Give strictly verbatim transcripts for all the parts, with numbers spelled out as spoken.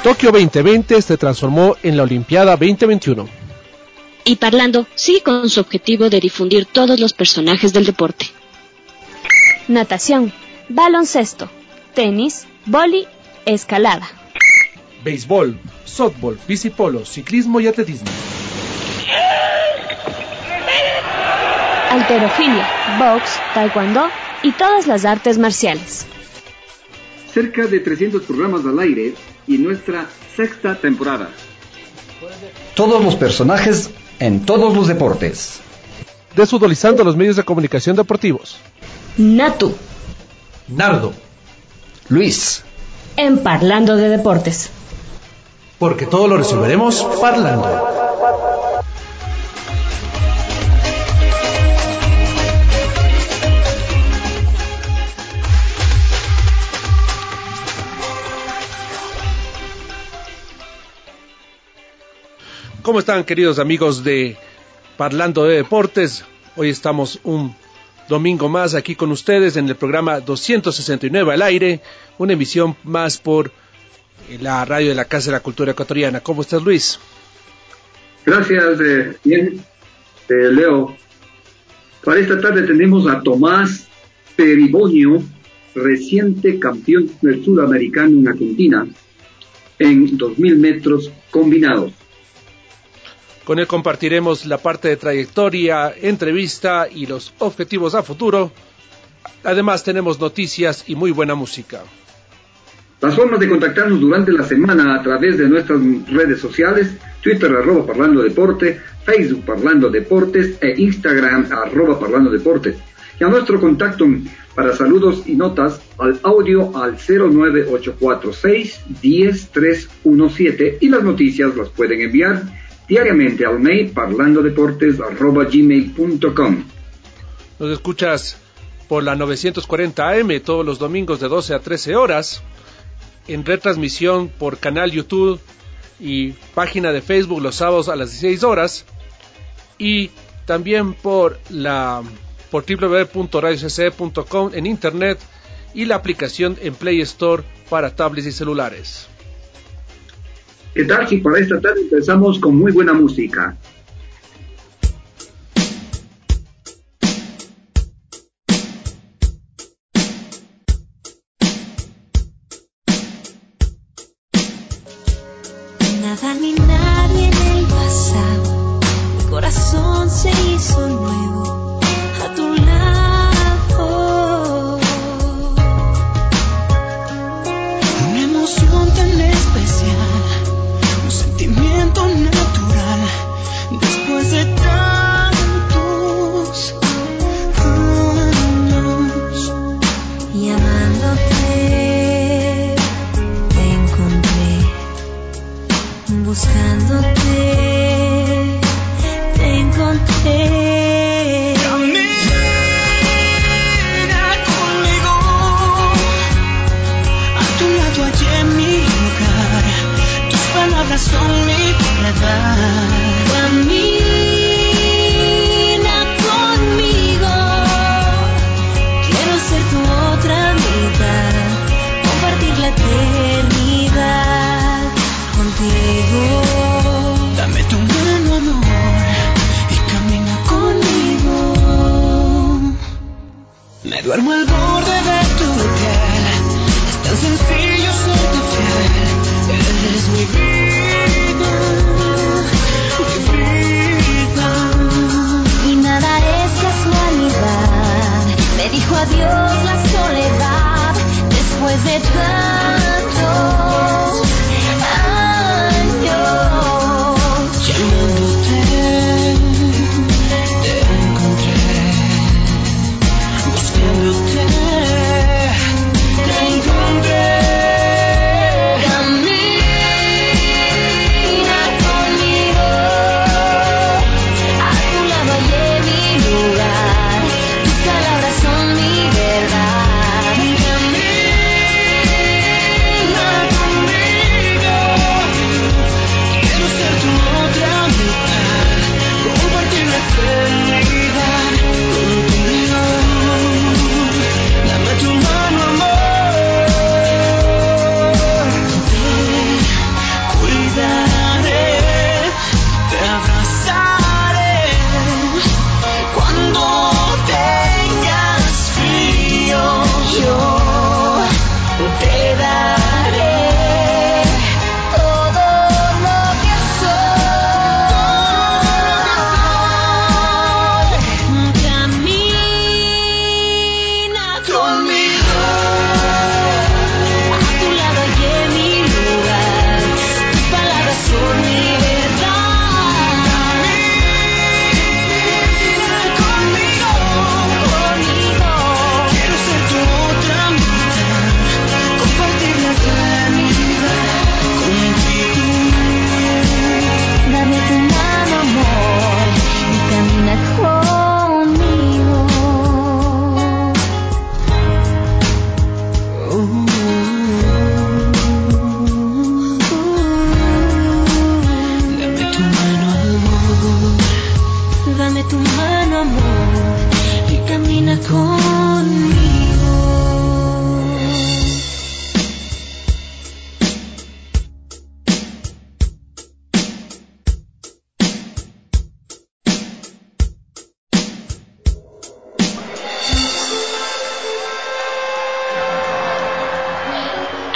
Tokio veinte veinte se transformó en la Olimpiada veinte veintiuno. Y Parlando sigue con su objetivo de difundir todos los personajes del deporte. Natación, baloncesto, tenis, vóley, escalada. Béisbol, softball, bicipolo, ciclismo y atletismo. Halterofilia, box, taekwondo y todas las artes marciales. Cerca de trescientos programas al aire y nuestra sexta temporada. Todos los personajes en todos los deportes. Desfutbolizando los medios de comunicación deportivos. Natu. Nardo. Luis. En Parlando de Deportes. Porque todo lo resolveremos parlando. ¿Cómo están, queridos amigos de Parlando de Deportes? Hoy estamos un domingo más aquí con ustedes en el programa doscientos sesenta y nueve al aire, una emisión más por la radio de la Casa de la Cultura Ecuatoriana. ¿Cómo estás, Luis? Gracias, eh, bien, eh, Leo. Para esta tarde tenemos a Tomás Peribonio, reciente campeón del sudamericano en Argentina, en dos mil metros combinados. Con él compartiremos la parte de trayectoria, entrevista y los objetivos a futuro. Además tenemos noticias y muy buena música. Las formas de contactarnos durante la semana a través de nuestras redes sociales: Twitter arroba Parlando Deporte, Facebook Parlando Deportes e Instagram arroba Parlando Deportes. Y a nuestro contacto para saludos y notas al audio al cero nueve ocho cuatro seis, diez, tres uno siete, y las noticias las pueden enviar diariamente al mail parlandodeportes arroba gmail punto com. Nos escuchas por la novecientos cuarenta A M todos los domingos de doce a trece horas, en retransmisión por canal YouTube y página de Facebook los sábados a las dieciséis horas, y también por la por doble u doble u doble u punto radio c c punto com en internet y la aplicación en Play Store para tablets y celulares. ¿Qué tal si para esta tarde empezamos con muy buena música? Nada ni nadie en el pasado, mi corazón se hizo nuevo a tu lado. Una emoción tan especial, un sentimiento natural, después de tantos años. Y amándote, te encontré, buscándote, te encontré. Camina conmigo, a tu lado allí en mi lugar, tus palabras son mi verdad. Camina conmigo, quiero ser tu otra mitad, compartir la eternidad contigo. Dame tu mano, amor, y camina conmigo. Me duermo al borde de tu piel, es tan sencillo serte fiel. Eres mi vida,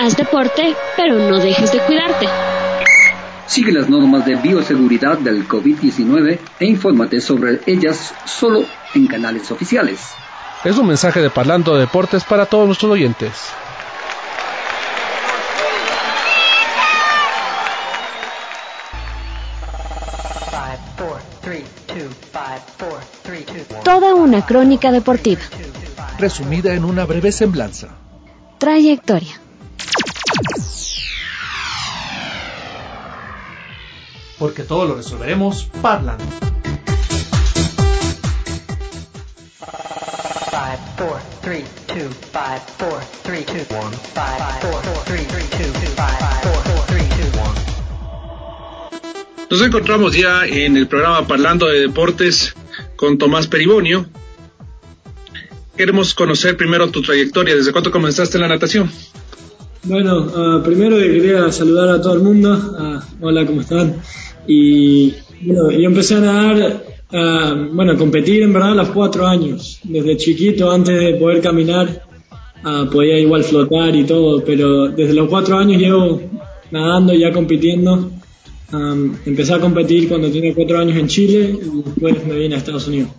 Haz deporte, pero no dejes de cuidarte. Sigue las normas de bioseguridad del COVID diecinueve e infórmate sobre ellas solo en canales oficiales. Es un mensaje de Parlando de Deportes para todos nuestros oyentes. Toda una crónica deportiva. Resumida en una breve semblanza. Trayectoria. Porque todo lo resolveremos parlando. Nos encontramos ya en el programa Parlando de Deportes con Tomás Peribonio. Queremos conocer primero tu trayectoria. ¿Desde cuándo comenzaste en la natación? Bueno, uh, primero quería saludar a todo el mundo. Uh, hola, ¿cómo están? Y bueno, yo empecé a nadar, uh, bueno, a competir en verdad a los cuatro años. Desde chiquito, antes de poder caminar, uh, podía igual flotar y todo, pero desde los cuatro años llevo nadando y ya compitiendo. Um, empecé a competir cuando tenía cuatro años en Chile y después me vine a Estados Unidos.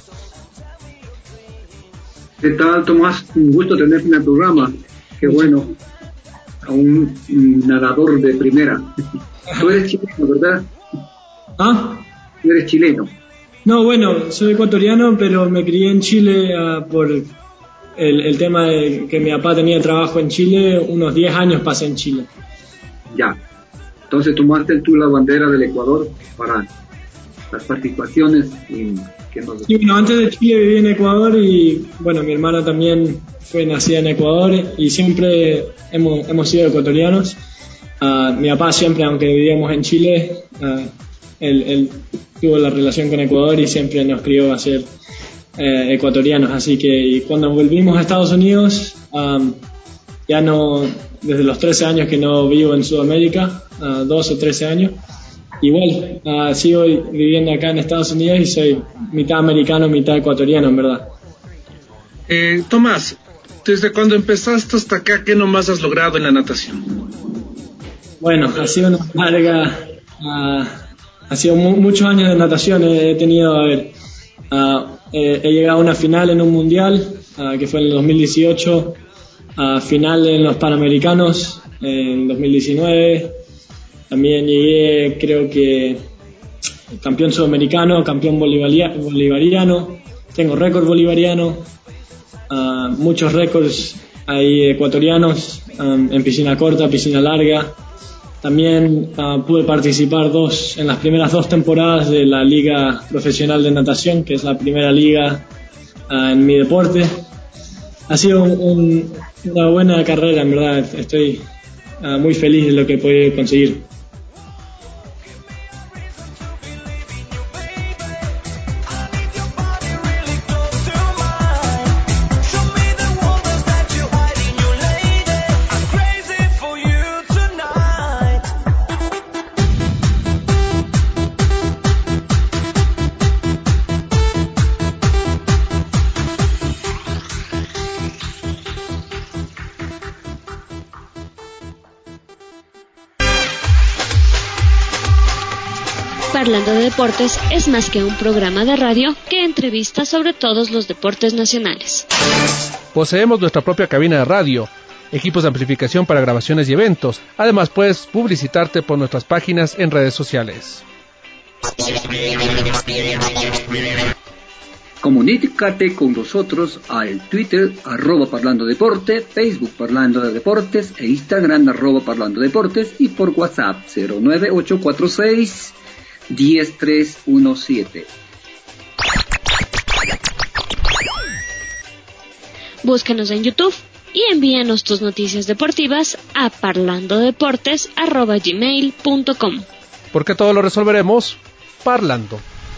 ¿Qué tal, Tomás? Un gusto tenerte en el programa. Qué bueno. A un nadador de primera. Tú eres chileno, ¿verdad? ¿Ah? Tú eres chileno. No, bueno, soy ecuatoriano, pero me crié en Chile uh, por el, el tema de que mi papá tenía trabajo en Chile. Unos diez años pasé en Chile. Ya. Entonces tomaste tú la bandera del Ecuador para las participaciones y que nos... Sí, bueno, antes de Chile viví en Ecuador y bueno, mi hermana también fue nacida en Ecuador y siempre hemos, hemos sido ecuatorianos. Uh, mi papá siempre, aunque vivíamos en Chile, uh, él, él tuvo la relación con Ecuador y siempre nos crió a ser eh, ecuatorianos. Así que y cuando volvimos a Estados Unidos, um, ya no, desde los trece años que no vivo en Sudamérica, uh, doce o trece años, igual uh, sigo viviendo acá en Estados Unidos y soy mitad americano, mitad ecuatoriano, en verdad. Eh, Tomás, desde cuando empezaste hasta acá, ¿qué nomás has logrado en la natación? Bueno, ha sido una larga, uh, ha sido mu- muchos años de natación. He tenido, a ver, uh, he, he llegado a una final en un mundial, uh, que fue en el dos mil dieciocho, a final en los Panamericanos en dos mil diecinueve. También llegué, creo que, campeón sudamericano, campeón bolivaria- bolivariano. Tengo récord bolivariano, uh, muchos récords ahí ecuatorianos, um, en piscina corta, piscina larga. También uh, pude participar dos en las primeras dos temporadas de la Liga Profesional de Natación, que es la primera liga uh, en mi deporte. Ha sido un, un, una buena carrera, en verdad. Estoy uh, muy feliz de lo que he podido conseguir. Parlando de Deportes es más que un programa de radio que entrevista sobre todos los deportes nacionales. Poseemos nuestra propia cabina de radio, equipos de amplificación para grabaciones y eventos. Además, puedes publicitarte por nuestras páginas en redes sociales. Comunícate con nosotros al Twitter, arroba Parlando Deporte, Facebook Parlando de Deportes e Instagram, arroba Parlando Deportes, y por WhatsApp cero nueve ocho cuatro seis, uno cero tres uno siete. Búscanos en YouTube y envíanos tus noticias deportivas a parlandodeportes arroba gmail punto com. Porque todo lo resolveremos parlando.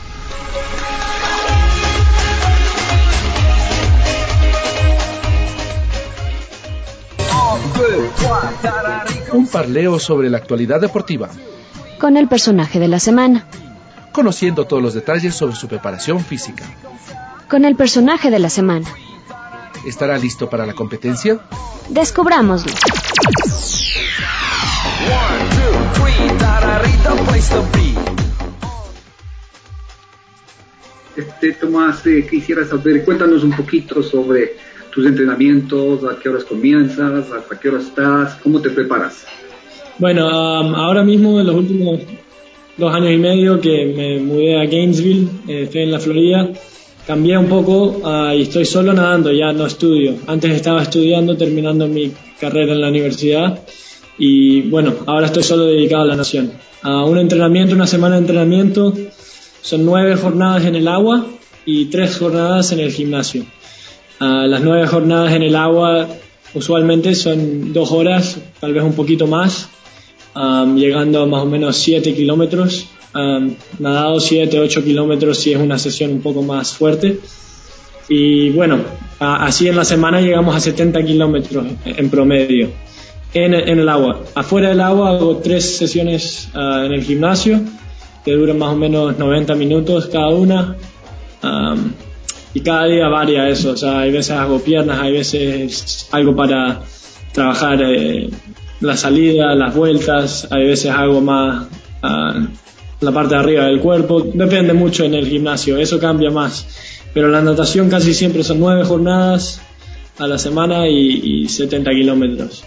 Un parleo sobre la actualidad deportiva, Con el personaje de la semana. conociendo todos los detalles sobre su preparación física. Con el personaje de la semana. ¿Estará listo para la competencia? Descubrámoslo. Este, Tomás, eh, quisiera saber, cuéntanos un poquito sobre tus entrenamientos, a qué horas comienzas, hasta qué horas estás, cómo te preparas. Bueno, um, ahora mismo en los últimos dos años y medio que me mudé a Gainesville, eh, estoy en la Florida, cambié un poco uh, y estoy solo nadando, ya no estudio. Antes estaba estudiando, terminando mi carrera en la universidad y bueno, ahora estoy solo dedicado a la natación. Uh, un entrenamiento, una semana de entrenamiento, son nueve jornadas en el agua y tres jornadas en el gimnasio. Uh, las nueve jornadas en el agua usualmente son dos horas, tal vez un poquito más, um, llegando a más o menos siete kilómetros. Um, nadado siete, ocho kilómetros si es una sesión un poco más fuerte. Y bueno, a, así en la semana llegamos a setenta kilómetros en promedio en, en el agua. Afuera del agua hago tres sesiones uh, en el gimnasio que duran más o menos noventa minutos cada una. Um, y cada día varía eso, o sea, hay veces hago piernas, hay veces algo para trabajar eh, la salida, las vueltas, hay veces hago más uh, la parte de arriba del cuerpo, depende mucho en el gimnasio, eso cambia más, pero la natación casi siempre son nueve jornadas a la semana y, y setenta kilómetros.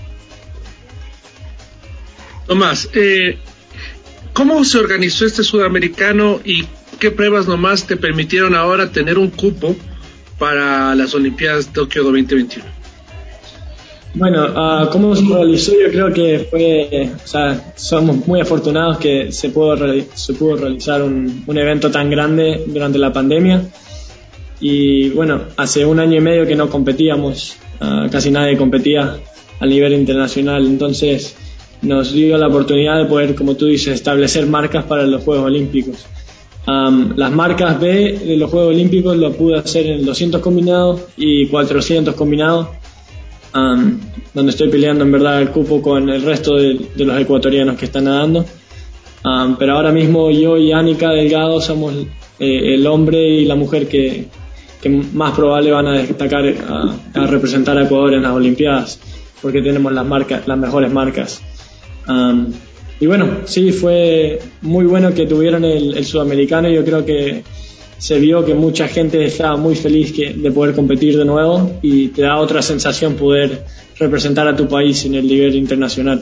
Tomás, eh, ¿cómo se organizó este sudamericano y qué pruebas nomás te permitieron ahora tener un cupo para las Olimpiadas Tokio veinte veintiuno? Bueno, uh, ¿cómo se realizó? Yo creo que fue, o sea, somos muy afortunados que se pudo, se pudo realizar un, un evento tan grande durante la pandemia. Y bueno, hace un año y medio que no competíamos, uh, casi nadie competía a nivel internacional, entonces nos dio la oportunidad de poder, como tú dices, establecer marcas para los Juegos Olímpicos. Um, las marcas B de los Juegos Olímpicos lo pude hacer en el doscientos combinado y cuatrocientos combinado, um, donde estoy peleando en verdad el cupo con el resto de, de los ecuatorianos que están nadando. Um, pero ahora mismo yo y Anika Delgado somos eh, el hombre y la mujer que, que más probable van a destacar a, a representar a Ecuador en las Olimpiadas, porque tenemos las marcas, las mejores marcas. Um, y bueno, sí, fue muy bueno que tuvieron el, el sudamericano. Yo creo que se vio que mucha gente estaba muy feliz que, de poder competir de nuevo, y te da otra sensación poder representar a tu país en el nivel internacional.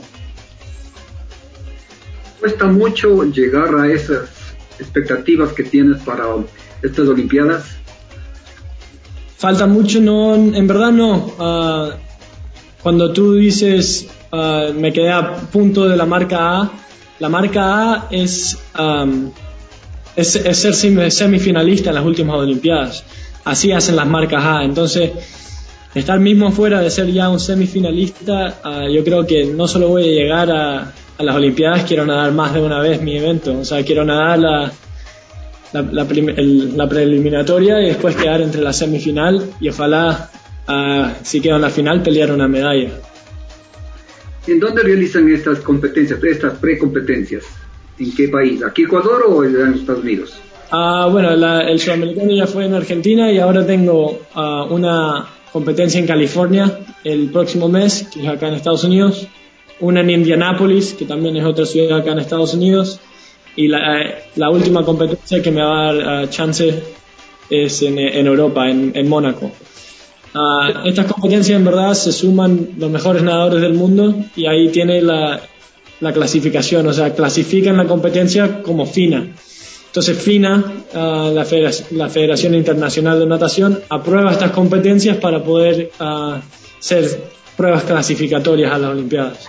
¿Cuesta mucho llegar a esas expectativas que tienes para estas Olimpiadas? Falta mucho, no, en verdad no. Uh, cuando tú dices uh, me quedé a punto de la marca A, la marca A es, um, es, es ser semifinalista en las últimas Olimpiadas. Así hacen las marcas A. Entonces, estar mismo fuera de ser ya un semifinalista, uh, yo creo que no solo voy a llegar a, a las Olimpiadas, quiero nadar más de una vez mi evento. O sea, quiero nadar la, la, la, prim, el, la preliminatoria y después quedar entre la semifinal y ojalá, uh, si quedo en la final, pelear una medalla. ¿En dónde realizan estas competencias, estas precompetencias? ¿En qué país? ¿Aquí Ecuador o en los Estados Unidos? Uh, bueno, la, el sudamericano ya fue en Argentina y ahora tengo uh, una competencia en California el próximo mes, que es acá en Estados Unidos, una en Indianápolis, que también es otra ciudad acá en Estados Unidos, y la, la última competencia que me va a dar uh, chance es en, en Europa, en, en Mónaco. Uh, estas competencias en verdad se suman los mejores nadadores del mundo y ahí tiene la, la clasificación, o sea, clasifican la competencia como FINA. Entonces FINA, uh, la, Federación, la Federación Internacional de Natación, aprueba estas competencias para poder uh, ser pruebas clasificatorias a las Olimpiadas.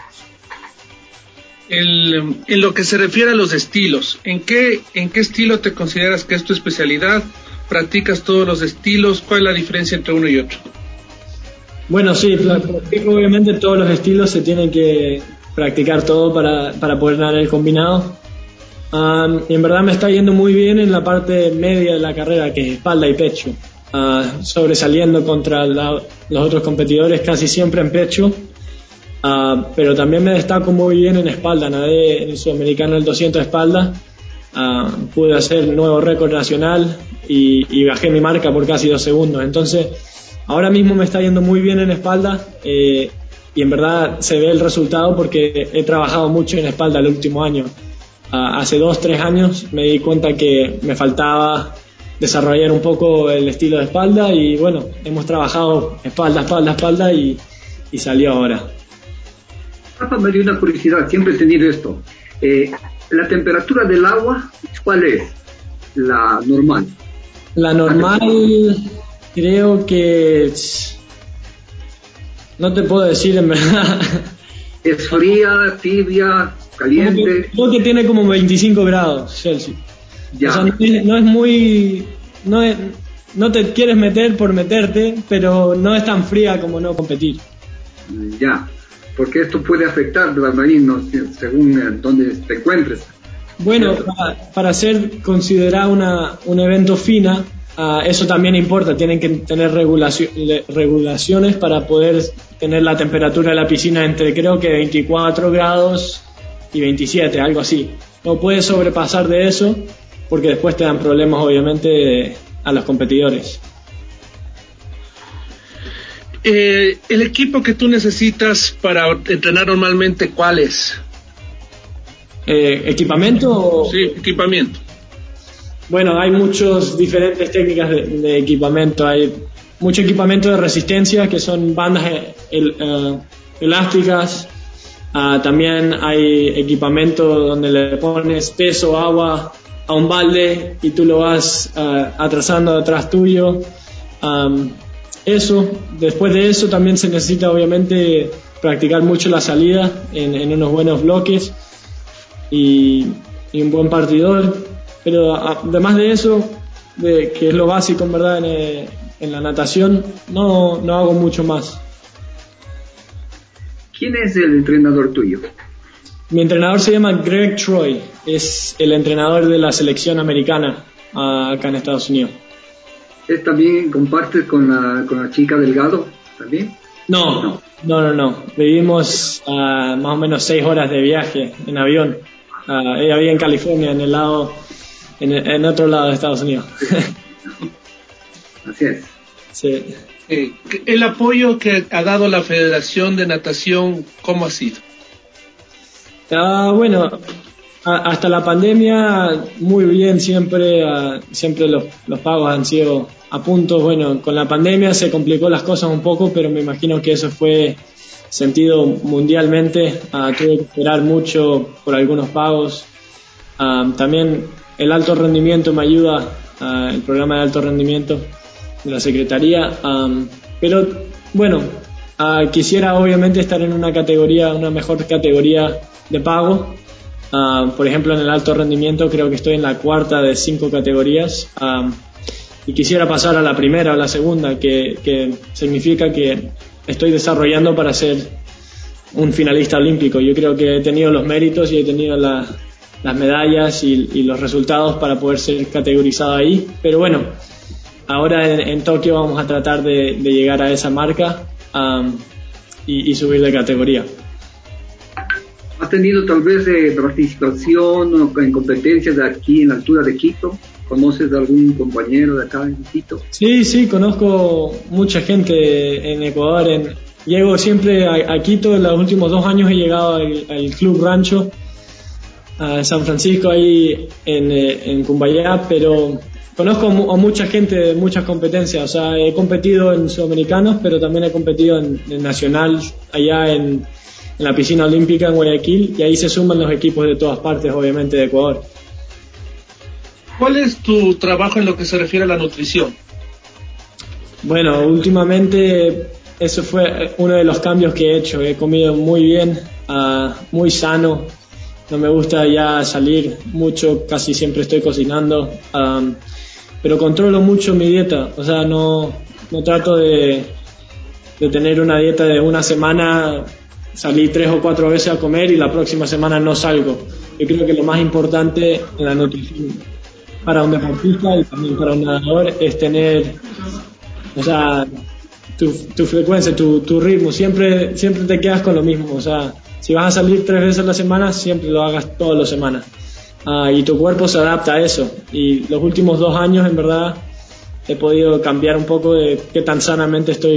El, en lo que se refiere a los estilos, ¿en qué, en qué estilo te consideras que es tu especialidad? ¿Practicas todos los estilos? ¿Cuál es la diferencia entre uno y otro? Bueno, sí, practico obviamente todos los estilos, se tienen que practicar todo para, para poder nadar el combinado. Um, y en verdad me está yendo muy bien en la parte media de la carrera, que es espalda y pecho, uh, sobresaliendo contra la, los otros competidores casi siempre en pecho. Uh, pero también me destaco muy bien en espalda, nadé en el sudamericano el doscientos de espalda, uh, pude hacer nuevo récord nacional y, y bajé mi marca por casi dos segundos. Entonces ahora mismo me está yendo muy bien en espalda, eh, y en verdad se ve el resultado porque he trabajado mucho en espalda el último año. Uh, hace dos, tres años me di cuenta que me faltaba desarrollar un poco el estilo de espalda y bueno, hemos trabajado espalda, espalda, espalda y, y salió ahora. Rafa, me dio una curiosidad, siempre he tenido esto. Eh, ¿La temperatura del agua cuál es? La normal. La normal creo que... No te puedo decir en verdad. ¿Es fría, tibia, caliente? Creo que tiene como veinticinco grados Celsius. Ya. O sea, no es, no es muy... No, es, no te quieres meter por meterte, pero no es tan fría como no competir. Ya, porque esto puede afectar la marina según eh, donde te encuentres. Bueno, para, para ser considerado una, un evento FINA, uh, eso también importa. Tienen que tener regulación, regulaciones para poder tener la temperatura de la piscina entre creo que veinticuatro grados y veintisiete, algo así. No puedes sobrepasar de eso porque después te dan problemas obviamente a los competidores. Eh, el equipo que tú necesitas para entrenar normalmente, ¿cuál es? Eh, ¿Equipamiento? O... Sí, equipamiento. Bueno, hay muchas diferentes técnicas de, de equipamiento. Hay mucho equipamiento de resistencia, que son bandas el, uh, elásticas. Uh, también hay equipamiento donde le pones peso, agua a un balde y tú lo vas uh, atrasando atrás tuyo. Um, eso, después de eso también se necesita obviamente practicar mucho la salida en, en unos buenos bloques. Y, y un buen partidor, pero además de eso, de, que es lo básico en verdad en, en la natación, no, no hago mucho más. ¿Quién es el entrenador tuyo? Mi entrenador se llama Greg Troy, es el entrenador de la selección americana acá en Estados Unidos. ¿Es también comparte con la, con la chica Delgado también? No, no, no, no, no. Vivimos uh, más o menos seis horas de viaje en avión. Uh, ella vive en California, en el lado, en, en otro lado de Estados Unidos. Así es. Sí. Eh, el apoyo que ha dado la Federación de Natación, ¿cómo ha sido? Uh, bueno, a, hasta la pandemia muy bien, siempre, uh, siempre los, los pagos han sido a punto. Bueno, con la pandemia se complicó las cosas un poco, pero me imagino que eso fue sentido mundialmente. Uh, tuve que esperar mucho por algunos pagos. Uh, también el alto rendimiento me ayuda, uh, el programa de alto rendimiento de la Secretaría. Um, pero bueno, uh, quisiera obviamente estar en una categoría, una mejor categoría de pago. Uh, por ejemplo, en el alto rendimiento creo que estoy en la cuarta de cinco categorías. Um, y quisiera pasar a la primera o la segunda, que, que significa que estoy desarrollando para ser un finalista olímpico. Yo creo que he tenido los méritos y he tenido la, las medallas y, y los resultados para poder ser categorizado ahí, pero bueno, ahora en, en Tokio vamos a tratar de, de llegar a esa marca um, y, y subir de categoría. ¿Has tenido tal vez eh, participación en competencias de aquí en la altura de Quito? ¿Conoces de algún compañero de acá en Quito? Sí, sí, conozco mucha gente en Ecuador. En, llego siempre a, a Quito, en los últimos dos años he llegado al, al Club Rancho, a San Francisco, ahí en, en Cumbayá, pero conozco a mucha gente de muchas competencias. O sea, he competido en Sudamericanos, pero también he competido en, en Nacional, allá en, en la piscina olímpica en Guayaquil, y ahí se suman los equipos de todas partes, obviamente, de Ecuador. ¿Cuál es tu trabajo en lo que se refiere a la nutrición? Bueno, últimamente eso fue uno de los cambios que he hecho. He comido muy bien, uh, muy sano. No me gusta ya salir mucho, casi siempre estoy cocinando. Um, pero controlo mucho mi dieta. O sea, no, no trato de, de tener una dieta de una semana, salir tres o cuatro veces a comer y la próxima semana no salgo. Yo creo que lo más importante en la nutrición para un deportista y también para un nadador es tener, o sea, tu, tu frecuencia, tu, tu ritmo. Siempre, siempre te quedas con lo mismo. O sea, si vas a salir tres veces a la semana, siempre lo hagas todas las semanas. Uh, y tu cuerpo se adapta a eso. Y los últimos dos años, en verdad, he podido cambiar un poco de qué tan sanamente estoy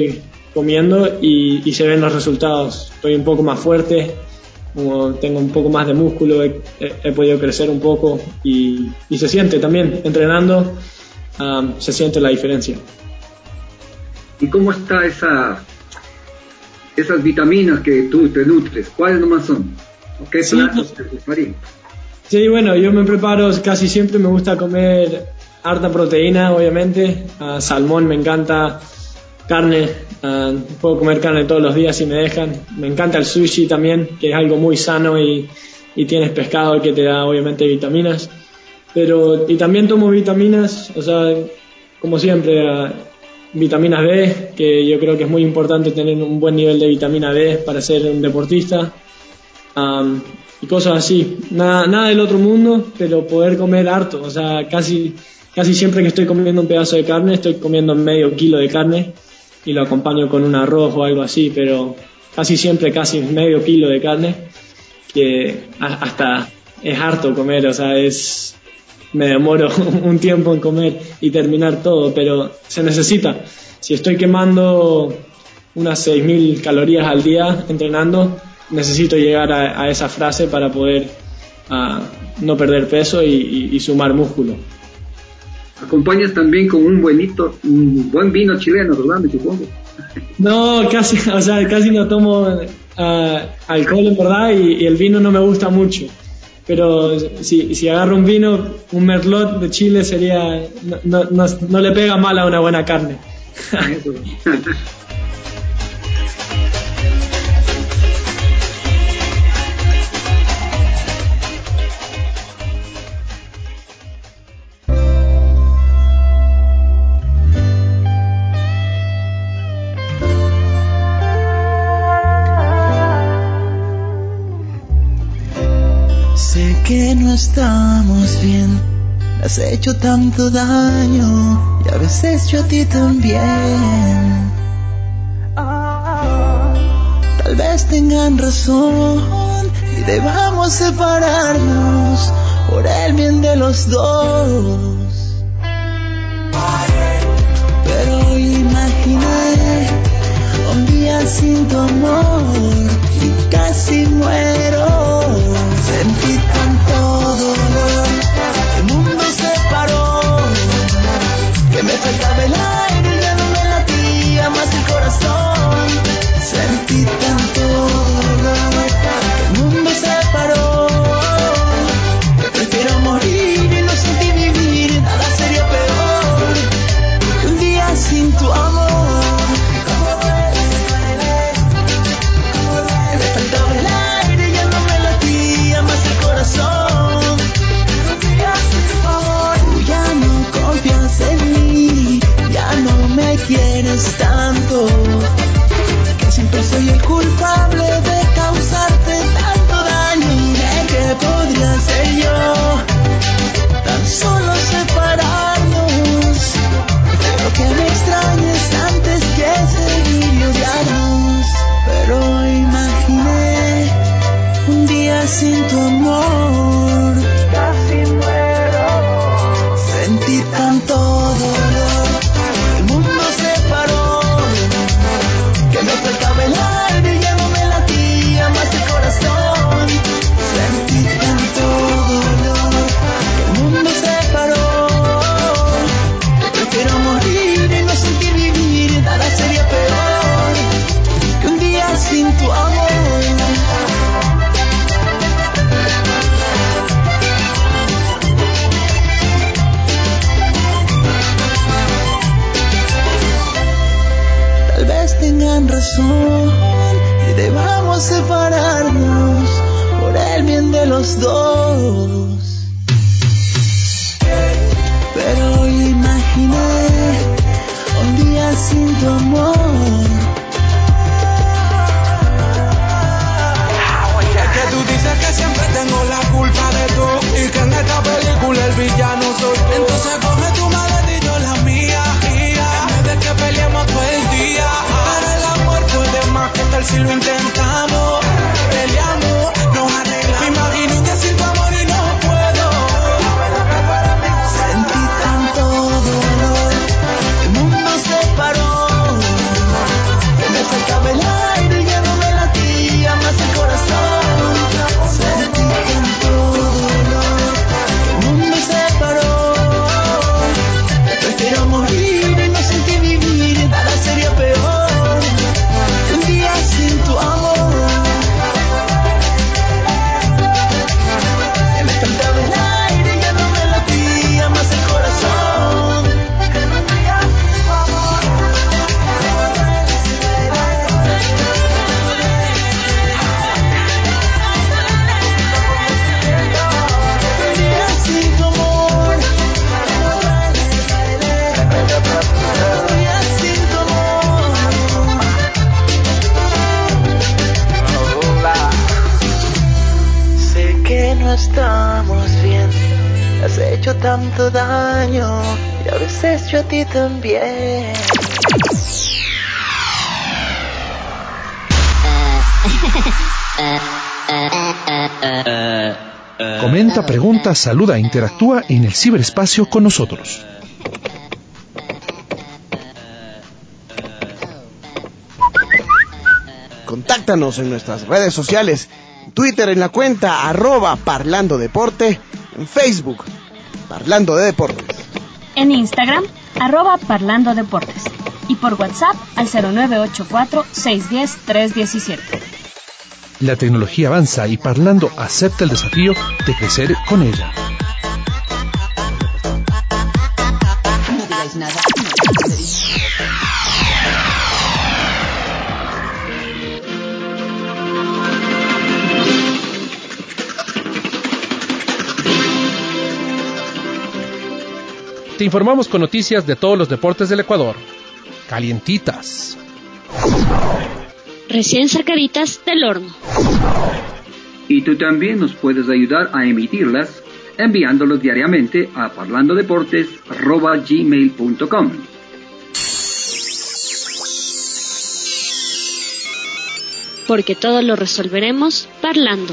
comiendo y, y se ven los resultados. Estoy un poco más fuerte, como tengo un poco más de músculo, he, he podido crecer un poco y, y se siente también, entrenando, um, se siente la diferencia. ¿Y cómo está esa, esas vitaminas que tú te nutres? ¿Cuáles nomás son? ¿O qué Sí, platos te gustaría? Sí, bueno, yo me preparo casi siempre, me gusta comer harta proteína, obviamente, uh, salmón me encanta, carne, uh, puedo comer carne todos los días si me dejan, me encanta el sushi también, que es algo muy sano y, y tienes pescado que te da obviamente vitaminas, pero y también tomo vitaminas, o sea, como siempre, uh, vitaminas B, que yo creo que es muy importante tener un buen nivel de vitamina B para ser un deportista, um, y cosas así, nada, nada del otro mundo, pero poder comer harto, o sea, casi, casi siempre que estoy comiendo un pedazo de carne, estoy comiendo medio kilo de carne y lo acompaño con un arroz o algo así, pero casi siempre casi medio kilo de carne, que hasta es harto comer, o sea, es, me demoro un tiempo en comer y terminar todo, pero se necesita. Si estoy quemando unas seis mil calorías al día entrenando, necesito llegar a, a esa frase para poder uh, no perder peso y, y, y sumar músculo. Acompañas también con un buenito, un buen vino chileno, ¿verdad? Me supongo. No, casi, o sea, casi no tomo uh, alcohol en verdad y, y el vino no me gusta mucho. Pero si, si agarro un vino, un merlot de Chile sería, no, no, no, no le pega mal a una buena carne. Que no estamos bien, me has hecho tanto daño y a veces yo a ti también. Tal vez tengan razón y debamos separarnos por el bien de los dos. Pero imaginé un día sin tu amor y casi muero. Sentí tanto dolor, el mundo se paró, que me faltaba el aire y ya no me latía más el corazón. Sentí tanto dolor, el mundo se paró, que prefiero morir y no sentir vivir, nada sería peor que un día sin tu amor. Me faltaba el aire y ya no me latía más el corazón. Tú ya no confías en mí, ya no me quieres tanto, que siempre soy el culpable de causarte tanto daño. ¿De qué podría ser yo? Tan solo separarnos, pero que me extrañes antes que seguir y odiarnos. Pero imaginé un día sin tu amor, casi muero. Sentí tanto dolor, el mundo se paró, que me faltaba el aire y ya no me latía más el corazón. Sentí tanto dolor, el mundo se paró, que prefiero morir y no sentir vivir, nada sería peor que un día sin tu amor. Tal vez tengan razón y debamos separarnos por el bien de los dos. Pero imaginé un día sin tu amor. Que tú dices que siempre tengo la culpa de todo y que en esta película el villano soy. Entonces coge tu maleta y yo la mía, y ya, en vez de que peleemos todo el día. Para el amor puede más, que tal si lo intentamos, peleamos, nos arreglamos. Me imagino que si tu amor estamos bien. Has hecho tanto daño y a veces yo a ti también. Comenta, pregunta, saluda e interactúa en el ciberespacio con nosotros. Contáctanos en nuestras redes sociales, Twitter en la cuenta arroba Parlando Deporte, en Facebook, Parlando de Deportes. En Instagram, arroba Parlando Deportes. Y por WhatsApp al cero nueve ocho cuatro, seis uno cero, tres uno siete. La tecnología avanza y Parlando acepta el desafío de crecer con ella. No digáis nada. Te informamos con noticias de todos los deportes del Ecuador. Calientitas. Recién sacaditas del horno. Y tú también nos puedes ayudar a emitirlas enviándolos diariamente a parlandodeportes arroba gmail punto com. Porque todo lo resolveremos parlando.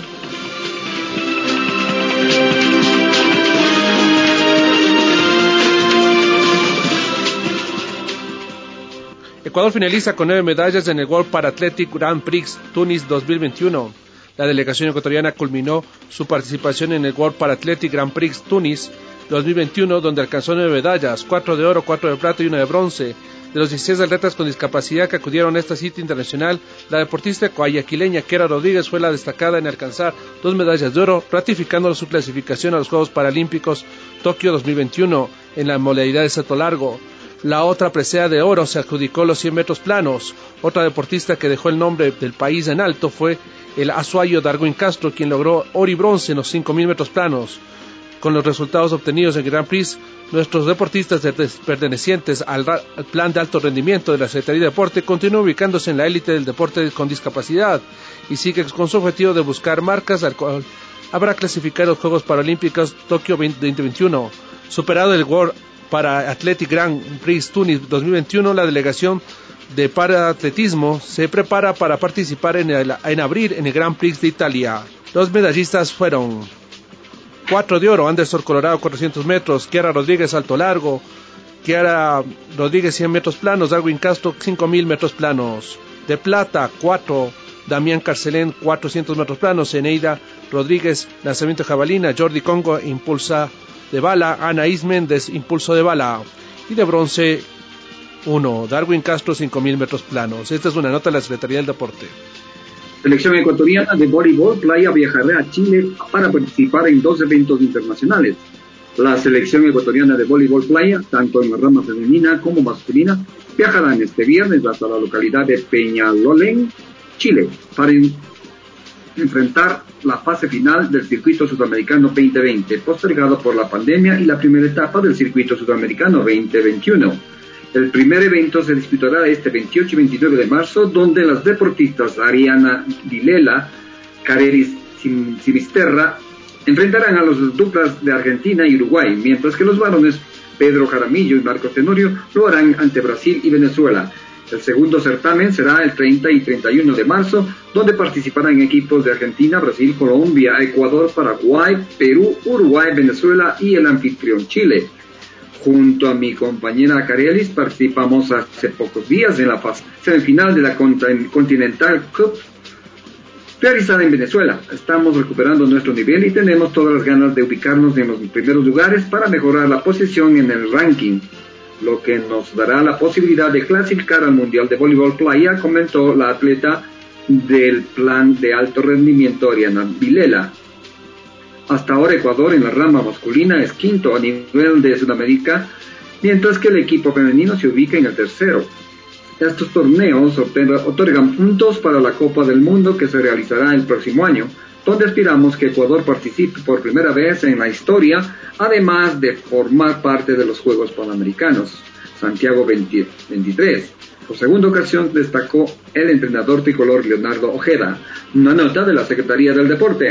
Ecuador finaliza con nueve medallas en el World Parathletic Grand Prix Tunis dos mil veintiuno. La delegación ecuatoriana culminó su participación en el World Parathletic Grand Prix Tunis dos mil veintiuno, donde alcanzó nueve medallas, cuatro de oro, cuatro de plata y una de bronce. De los dieciséis atletas con discapacidad que acudieron a esta cita internacional, la deportista guayaquileña Kiara Rodríguez fue la destacada en alcanzar dos medallas de oro, ratificando su clasificación a los Juegos Paralímpicos Tokio dos mil veintiuno en la modalidad de salto largo. La otra presea de oro se adjudicó los cien metros planos. Otra deportista que dejó el nombre del país en alto fue el azuayo Darwin Castro, quien logró oro y bronce en los cinco mil metros planos. Con los resultados obtenidos en el Grand Prix, nuestros deportistas pertenecientes al, al plan de alto rendimiento de la Secretaría de Deporte continúan ubicándose en la élite del deporte con discapacidad y sigue con su objetivo de buscar marcas al cual habrá clasificado los Juegos Paralímpicos Tokio veinte veintiuno. Superado el World para Athletic Grand Prix Tunis dos mil veintiuno, la delegación de paraatletismo se prepara para participar en, el, en abril en el Grand Prix de Italia. Los medallistas fueron cuatro de oro, Anderson Colorado cuatrocientos metros, Kiara Rodríguez salto largo, Kiara Rodríguez cien metros planos, Darwin Castro cinco mil metros planos. De plata, cuatro, Damián Carcelén cuatrocientos metros planos, Eneida Rodríguez lanzamiento de jabalina, Jordi Congo impulsa de bala, Ana Isméndez impulso de bala. Y de bronce, uno, Darwin Castro cinco mil metros planos. Esta es una nota de la Secretaría del Deporte. Selección ecuatoriana de voleibol playa viajará a Chile para participar en dos eventos internacionales. La selección ecuatoriana de voleibol playa, tanto en la rama femenina como masculina, viajarán este viernes hasta la localidad de Peñalolén, Chile, para enfrentar la fase final del circuito sudamericano veinte veinte, postergado por la pandemia, y la primera etapa del circuito sudamericano veinte veintiuno. El primer evento se disputará este veintiocho y veintinueve de marzo, donde las deportistas Ariana Vilela, Carelis Sinisterra enfrentarán a los duplas de Argentina y Uruguay, mientras que los varones Pedro Jaramillo y Marcos Tenorio lo harán ante Brasil y Venezuela. El segundo certamen será el treinta y treinta y uno de marzo, donde participarán equipos de Argentina, Brasil, Colombia, Ecuador, Paraguay, Perú, Uruguay, Venezuela y el anfitrión Chile. Junto a mi compañera Carelis participamos hace pocos días en la fase semifinal de la Continental Cup realizada en Venezuela. Estamos recuperando nuestro nivel y tenemos todas las ganas de ubicarnos en los primeros lugares para mejorar la posición en el ranking, lo que nos dará la posibilidad de clasificar al Mundial de Voleibol Playa, comentó la atleta del plan de alto rendimiento Ariana Vilela. Hasta ahora Ecuador en la rama masculina es quinto a nivel de Sudamérica, mientras que el equipo femenino se ubica en el tercero. Estos torneos otorgan puntos para la Copa del Mundo que se realizará el próximo año, donde aspiramos que Ecuador participe por primera vez en la historia, además de formar parte de los Juegos Panamericanos Santiago veintitrés. Por segunda ocasión destacó el entrenador tricolor Leonardo Ojeda. Una nota de la Secretaría del Deporte.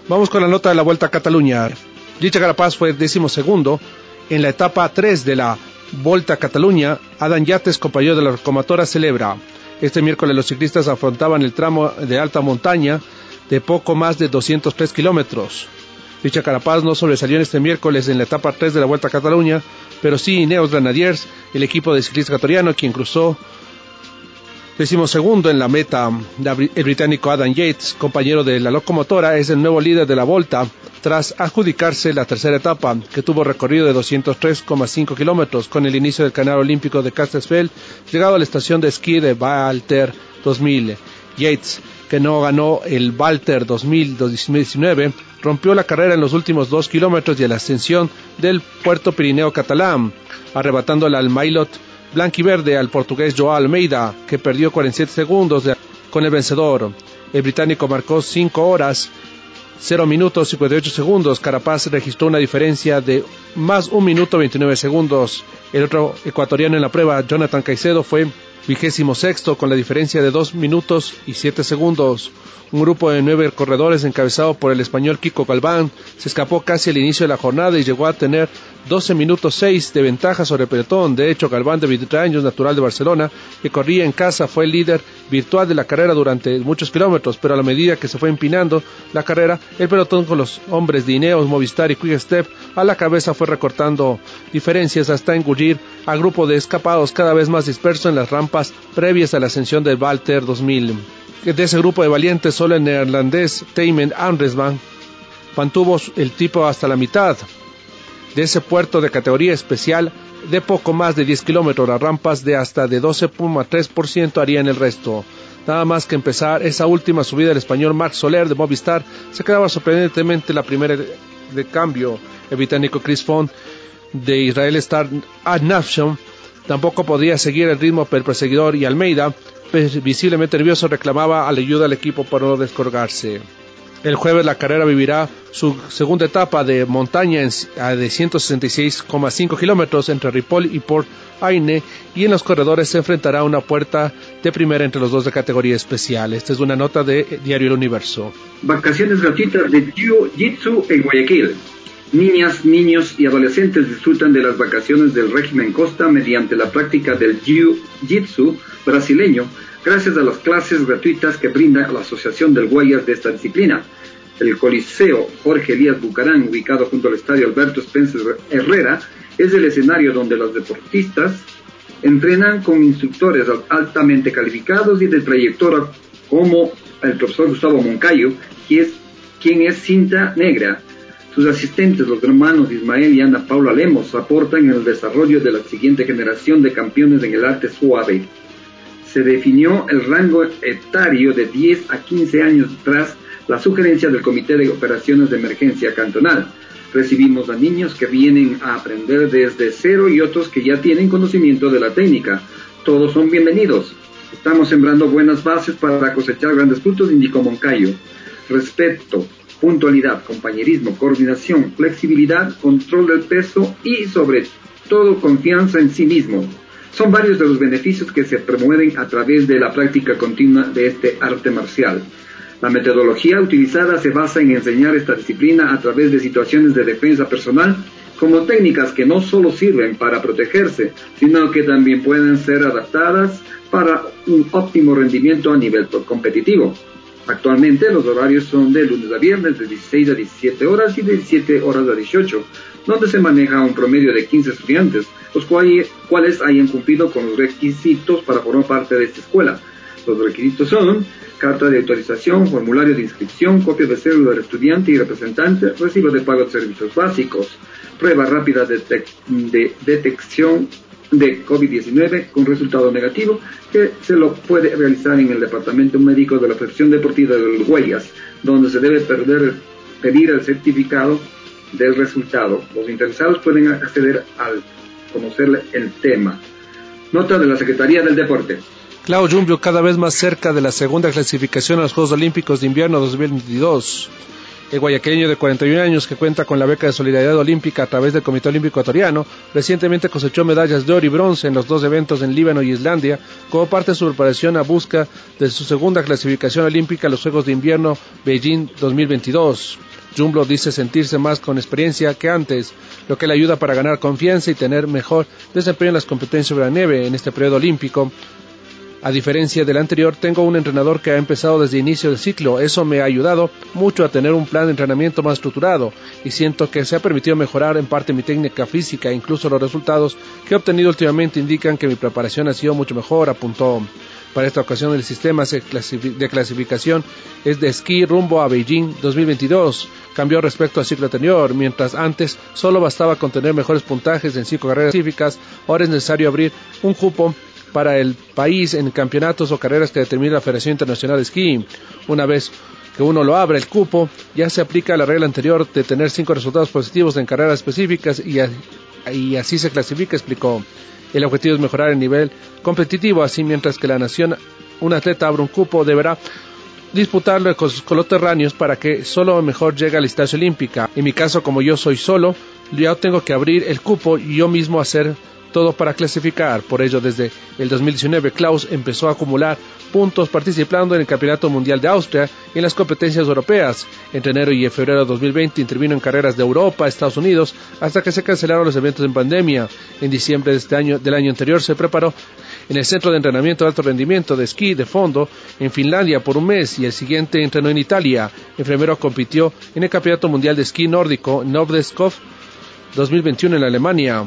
Vamos con la nota de la Vuelta a Cataluña. Richard Carapaz fue decimosegundo en la etapa tres de la Volta a Cataluña. Adam Yates, compañero de la locomotora, celebra. Este miércoles los ciclistas afrontaban el tramo de alta montaña de poco más de doscientos tres kilómetros. Richard Carapaz no sobresalió en este miércoles en la etapa tres de la Vuelta a Cataluña, pero sí Ineos Grenadiers, el equipo de ciclista ecuatoriano, quien cruzó decimosegundo en la meta. El británico Adam Yates, compañero de la locomotora, es el nuevo líder de la Volta, tras adjudicarse la tercera etapa, que tuvo recorrido de doscientos tres coma cinco kilómetros, con el inicio del Canal Olímpico de Castelldefels, llegado a la estación de esquí de Valter dos mil. Yates, que no ganó el Valter dos mil diecinueve, rompió la carrera en los últimos dos kilómetros y a la ascensión del Puerto Pirineo catalán, arrebatándole al maillot blanquiverde al portugués Joao Almeida, que perdió cuarenta y siete segundos de, con el vencedor. El británico marcó cinco horas, cero minutos cincuenta y ocho segundos. Carapaz registró una diferencia de más un minuto veintinueve segundos. El otro ecuatoriano en la prueba, Jonathan Caicedo, fue vigésimo sexto con la diferencia de dos minutos y siete segundos. Un grupo de nueve corredores encabezado por el español Kiko Galván se escapó casi al inicio de la jornada y llegó a tener doce minutos seis de ventaja sobre el pelotón. De hecho, Galván, de veintitrés años, natural de Barcelona, que corría en casa, fue el líder virtual de la carrera durante muchos kilómetros, pero a la medida que se fue empinando la carrera, el pelotón con los hombres de Ineos, Movistar y Quick Step a la cabeza fue recortando diferencias hasta engullir al grupo de escapados cada vez más disperso en las rampas previas a la ascensión del Valter dos mil. De ese grupo de valientes, solo el neerlandés Tijmen Arensman mantuvo el tipo hasta la mitad de ese puerto de categoría especial de poco más de diez kilómetros. Las rampas de hasta de doce coma tres por ciento harían el resto. Nada más que empezar esa última subida, el español Marc Soler de Movistar se quedaba sorprendentemente la primera de cambio. El británico Chris Froome de Israel Star Nation tampoco podía seguir el ritmo del perseguidor, y Almeida, visiblemente nervioso, reclamaba a la ayuda al equipo para no descolgarse. El jueves la carrera vivirá su segunda etapa de montaña en, de ciento sesenta y seis coma cinco kilómetros entre Ripoll y Port Aine, y en los corredores se enfrentará a una puerta de primera entre los dos de categoría especial. Esta es una nota de Diario El Universo. Vacaciones gratuitas de Jiu-Jitsu en Guayaquil. Niñas, niños y adolescentes disfrutan de las vacaciones del régimen Costa mediante la práctica del Jiu-Jitsu brasileño, gracias a las clases gratuitas que brinda la Asociación del Guayas de esta disciplina. El Coliseo Jorge Elías Bucarán, ubicado junto al estadio Alberto Spencer Herrera, es el escenario donde los deportistas entrenan con instructores altamente calificados y de trayectoria, como el profesor Gustavo Moncayo, quien es, quien es cinta negra. Sus asistentes, los hermanos Ismael y Ana Paula Lemos, aportan en el desarrollo de la siguiente generación de campeones en el arte suave. Se definió el rango etario de diez a quince años tras la sugerencia del Comité de Operaciones de Emergencia Cantonal. Recibimos a niños que vienen a aprender desde cero y otros que ya tienen conocimiento de la técnica. Todos son bienvenidos. Estamos sembrando buenas bases para cosechar grandes frutos, indicó Moncayo. Respeto, puntualidad, compañerismo, coordinación, flexibilidad, control del peso y, sobre todo, confianza en sí mismo. Son varios de los beneficios que se promueven a través de la práctica continua de este arte marcial. La metodología utilizada se basa en enseñar esta disciplina a través de situaciones de defensa personal, como técnicas que no solo sirven para protegerse, sino que también pueden ser adaptadas para un óptimo rendimiento a nivel competitivo. Actualmente los horarios son de lunes a viernes de dieciséis a diecisiete horas y de diecisiete horas a dieciocho, donde se maneja un promedio de quince estudiantes, los cuales hayan cumplido con los requisitos para formar parte de esta escuela. Los requisitos son carta de autorización, formulario de inscripción, copia de cédula del estudiante y representante, recibo de pago de servicios básicos, prueba rápida de, de detección de COVID diecinueve con resultado negativo, que se lo puede realizar en el Departamento Médico de la Federación Deportiva de los Guayas, donde se debe perder, pedir el certificado del resultado. Los interesados pueden acceder al conocer el tema. Nota de la Secretaría del Deporte. Claudio Jumbio cada vez más cerca de la segunda clasificación a los Juegos Olímpicos de Invierno dos mil veintidós. El guayaqueño de cuarenta y un años, que cuenta con la beca de solidaridad olímpica a través del Comité Olímpico Ecuatoriano, recientemente cosechó medallas de oro y bronce en los dos eventos en Líbano y Islandia, como parte de su preparación a busca de su segunda clasificación olímpica a los Juegos de Invierno Beijing dos mil veintidós. Jumblo dice sentirse más con experiencia que antes, lo que le ayuda para ganar confianza y tener mejor desempeño en las competencias sobre la nieve en este periodo olímpico. A diferencia del anterior, tengo un entrenador que ha empezado desde inicio del ciclo. Eso me ha ayudado mucho a tener un plan de entrenamiento más estructurado y siento que se ha permitido mejorar en parte mi técnica física. Incluso los resultados que he obtenido últimamente indican que mi preparación ha sido mucho mejor, apuntó. Para esta ocasión el sistema de clasificación es de esquí rumbo a Beijing dos mil veintidós. Cambió respecto al ciclo anterior. Mientras antes solo bastaba con tener mejores puntajes en cinco carreras específicas, ahora es necesario abrir un cupo para el país en campeonatos o carreras que determina la Federación Internacional de Esquí. Una vez que uno lo abre el cupo, ya se aplica la regla anterior de tener cinco resultados positivos en carreras específicas y, a, y así se clasifica, explicó. El objetivo es mejorar el nivel competitivo, así mientras que la nación, un atleta abre un cupo, deberá disputarlo con sus coloterráneos para que solo mejor llegue a la instancia olímpica. En mi caso, como yo soy solo, yo tengo que abrir el cupo y yo mismo hacer todo para clasificar. Por ello, desde el dos mil diecinueve, Klaus empezó a acumular puntos participando en el Campeonato Mundial de Austria y en las competencias europeas. Entre enero y febrero de dos mil veinte intervino en carreras de Europa, Estados Unidos, hasta que se cancelaron los eventos en pandemia. En diciembre de este año, del año anterior se preparó en el Centro de Entrenamiento de Alto Rendimiento de Esquí de Fondo en Finlandia por un mes y el siguiente entrenó en Italia. En febrero compitió en el Campeonato Mundial de Esquí Nórdico Nordeskov dos mil veintiuno en Alemania.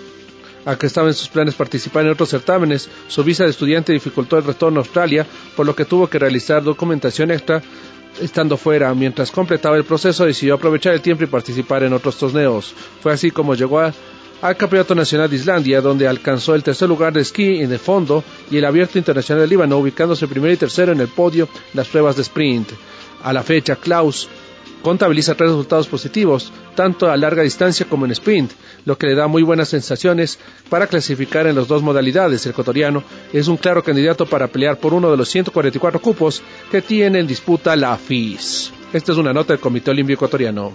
Aunque estaba en sus planes participar en otros certámenes, su visa de estudiante dificultó el retorno a Australia, por lo que tuvo que realizar documentación extra estando fuera. Mientras completaba el proceso, decidió aprovechar el tiempo y participar en otros torneos. Fue así como llegó a, al Campeonato Nacional de Islandia, donde alcanzó el tercer lugar de esquí en el fondo y el Abierto Internacional de Líbano, ubicándose primero y tercero en el podio en las pruebas de sprint. A la fecha, Klaus contabiliza tres resultados positivos, tanto a larga distancia como en sprint, lo que le da muy buenas sensaciones para clasificar en las dos modalidades. El ecuatoriano es un claro candidato para pelear por uno de los ciento cuarenta y cuatro cupos que tiene en disputa la F I S. Esta es una nota del Comité Olímpico Ecuatoriano.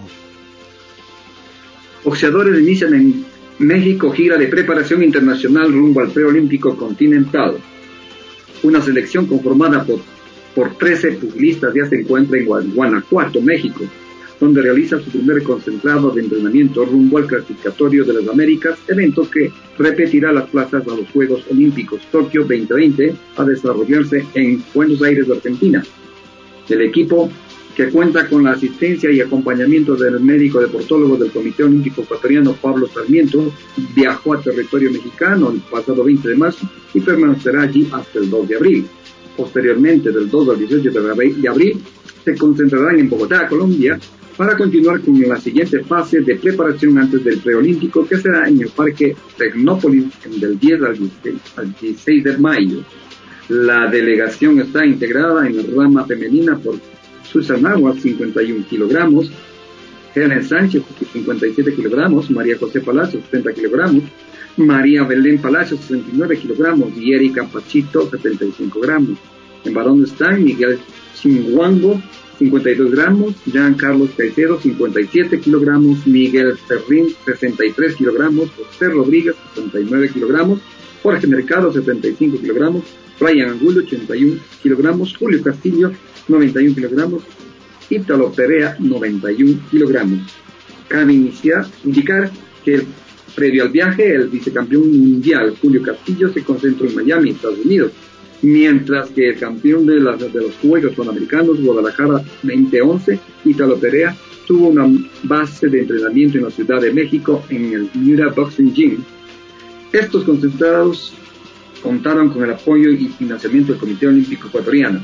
Boxeadores inician en México gira de preparación internacional rumbo al preolímpico continental. Una selección conformada por por trece pugilistas ya se encuentra en Guanajuato, México, donde realiza su primer concentrado de entrenamiento rumbo al clasificatorio de las Américas, evento que repetirá las plazas a los Juegos Olímpicos Tokio veinte veinte a desarrollarse en Buenos Aires, Argentina. El equipo, que cuenta con la asistencia y acompañamiento del médico deportólogo del Comité Olímpico Ecuatoriano Pablo Sarmiento, viajó a territorio mexicano el pasado veinte de marzo y permanecerá allí hasta el dos de abril. Posteriormente, del dos al dieciocho de abril, se concentrarán en Bogotá, Colombia, para continuar con la siguiente fase de preparación antes del preolímpico, que será en el Parque Tecnópolis del diez al dieciséis de mayo. La delegación está integrada en la rama femenina por Susan Aguas, cincuenta y uno kilogramos, Helen Sánchez, cincuenta y siete kilogramos, María José Palacios, setenta kilogramos, María Belén Palacios, sesenta y nueve kilogramos, y Erika Pachito, setenta y cinco gramos. En varones están Miguel Chinguango, cincuenta y dos gramos, Jean Carlos Caicedo, cincuenta y siete kilogramos, Miguel Ferrín, sesenta y tres kilogramos, José Rodríguez, sesenta y nueve kilogramos, Jorge Mercado, setenta y cinco kilogramos, Brian Angulo, ochenta y uno kilogramos, Julio Castillo, noventa y uno kilogramos, Ítalo Perea, noventa y uno kilogramos. Cabe iniciar, indicar que el previo al viaje, el vicecampeón mundial Julio Castillo se concentró en Miami, Estados Unidos, mientras que el campeón de, las, de los Juegos Panamericanos, Guadalajara veinte once, Ítalo Perea, tuvo una base de entrenamiento en la Ciudad de México en el Miura Boxing Gym. Estos concentrados contaron con el apoyo y financiamiento del Comité Olímpico Ecuatoriano.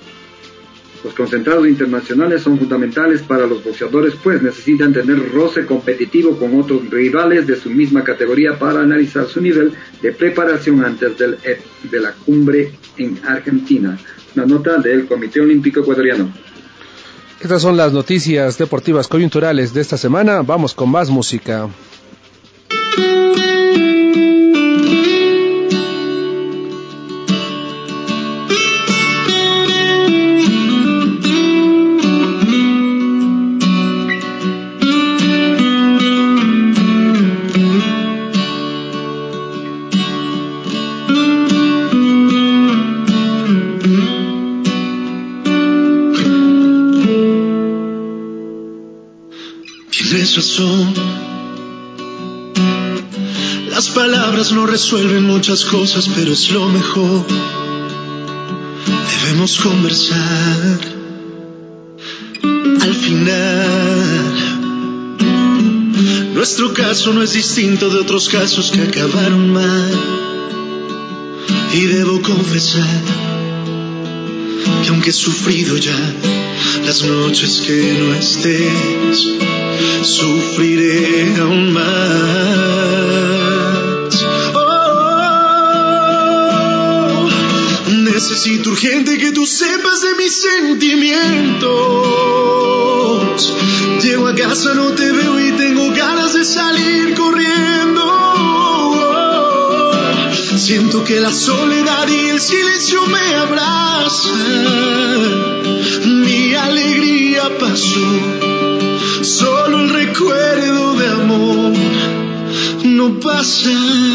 Los concentrados internacionales son fundamentales para los boxeadores, pues necesitan tener roce competitivo con otros rivales de su misma categoría para analizar su nivel de preparación antes del, de la cumbre en Argentina. Una nota del Comité Olímpico Ecuatoriano. Estas son las noticias deportivas coyunturales de esta semana. Vamos con más música. Tienes razón. Las palabras no resuelven muchas cosas, pero es lo mejor. Debemos conversar. Al final, nuestro caso no es distinto de otros casos que acabaron mal. Y debo confesar que aunque he sufrido ya las noches que no estés, sufriré aún más. Oh, necesito urgente que tú sepas de mis sentimientos. Llego a casa, no te veo y tengo ganas de salir corriendo. Siento que la soledad y el silencio me abrazan. Mi alegría pasó, solo el recuerdo de amor no pasa.